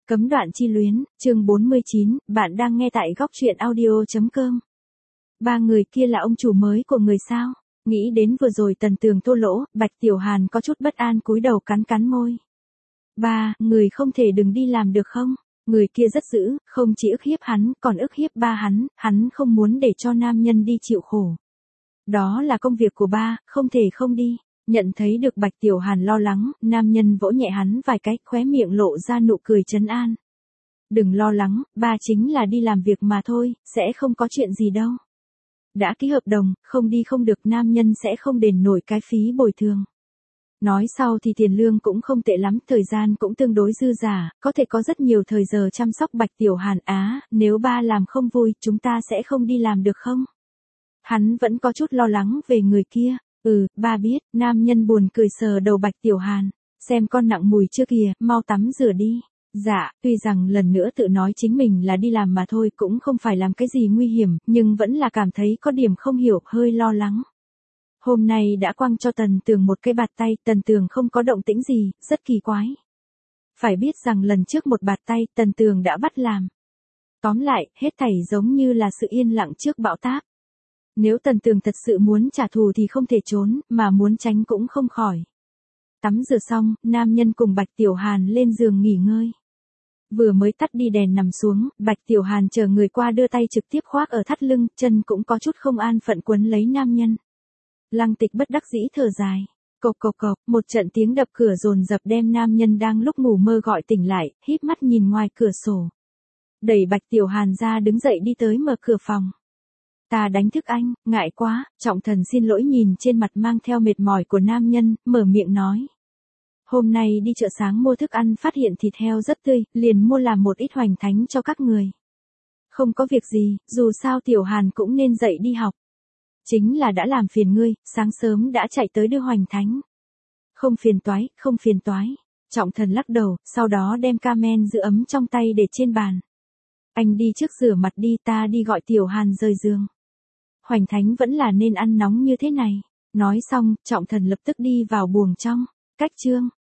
Cấm đoạn chi luyến, chương 49, bạn đang nghe tại góc truyện audio.com. Ba người kia là ông chủ mới của người sao? Nghĩ đến vừa rồi Tần Tường thô lỗ, Bạch Tiểu Hàn có chút bất an cúi đầu cắn cắn môi. Ba, người không thể đừng đi làm được không? Người kia rất dữ, không chỉ ức hiếp hắn, còn ức hiếp ba hắn không muốn để cho nam nhân đi chịu khổ. Đó là công việc của ba, không thể không đi. Nhận thấy được Bạch Tiểu Hàn lo lắng, nam nhân vỗ nhẹ hắn vài cái, khóe miệng lộ ra nụ cười trấn an. Đừng lo lắng, ba chính là đi làm việc mà thôi, sẽ không có chuyện gì đâu. Đã ký hợp đồng, không đi không được, nam nhân sẽ không đền nổi cái phí bồi thường. Nói sau thì tiền lương cũng không tệ lắm, thời gian cũng tương đối dư dả, có thể có rất nhiều thời giờ chăm sóc Bạch Tiểu Hàn. Nếu ba làm không vui, chúng ta sẽ không đi làm được không? Hắn vẫn có chút lo lắng về người kia. Ba biết, nam nhân buồn cười sờ đầu Bạch Tiểu Hàn. Xem con nặng mùi chưa kìa, mau tắm rửa đi. Dạ, tuy rằng lần nữa tự nói chính mình là đi làm mà thôi, cũng không phải làm cái gì nguy hiểm, nhưng vẫn là cảm thấy có điểm không hiểu, hơi lo lắng. Hôm nay đã quăng cho Tần Tường một cái bạt tay, Tần Tường không có động tĩnh gì, rất kỳ quái. Phải biết rằng lần trước một bạt tay, Tần Tường đã bắt làm. Tóm lại, hết thảy giống như là sự yên lặng trước bão táp. Nếu Tần Tường thật sự muốn trả thù thì không thể trốn, mà muốn tránh cũng không khỏi. Tắm rửa xong, nam nhân cùng Bạch Tiểu Hàn lên giường nghỉ ngơi. Vừa mới tắt đi đèn nằm xuống, Bạch Tiểu Hàn chờ người qua đưa tay trực tiếp khoác ở thắt lưng, chân cũng có chút không an phận quấn lấy nam nhân. Lăng Tịch bất đắc dĩ thở dài. Cộc cộc cộc, một trận tiếng đập cửa dồn dập đem nam nhân đang lúc ngủ mơ gọi tỉnh lại, híp mắt nhìn ngoài cửa sổ. Đẩy Bạch Tiểu Hàn ra đứng dậy đi tới mở cửa phòng. Ta đánh thức anh, ngại quá, Trọng Thần xin lỗi nhìn trên mặt mang theo mệt mỏi của nam nhân, mở miệng nói. Hôm nay đi chợ sáng mua thức ăn phát hiện thịt heo rất tươi, liền mua làm một ít hoành thánh cho các người. Không có việc gì, dù sao Tiểu Hàn cũng nên dậy đi học. Chính là đã làm phiền ngươi, sáng sớm đã chạy tới đưa hoành thánh. Không phiền toái. Trọng Thần lắc đầu, sau đó đem ca men giữ ấm trong tay để trên bàn. Anh đi trước rửa mặt đi, ta đi gọi Tiểu Hàn rời giường. Hoành thánh vẫn là nên ăn nóng như thế này. Nói xong, Trọng Thần lập tức đi vào buồng trong. Cách chương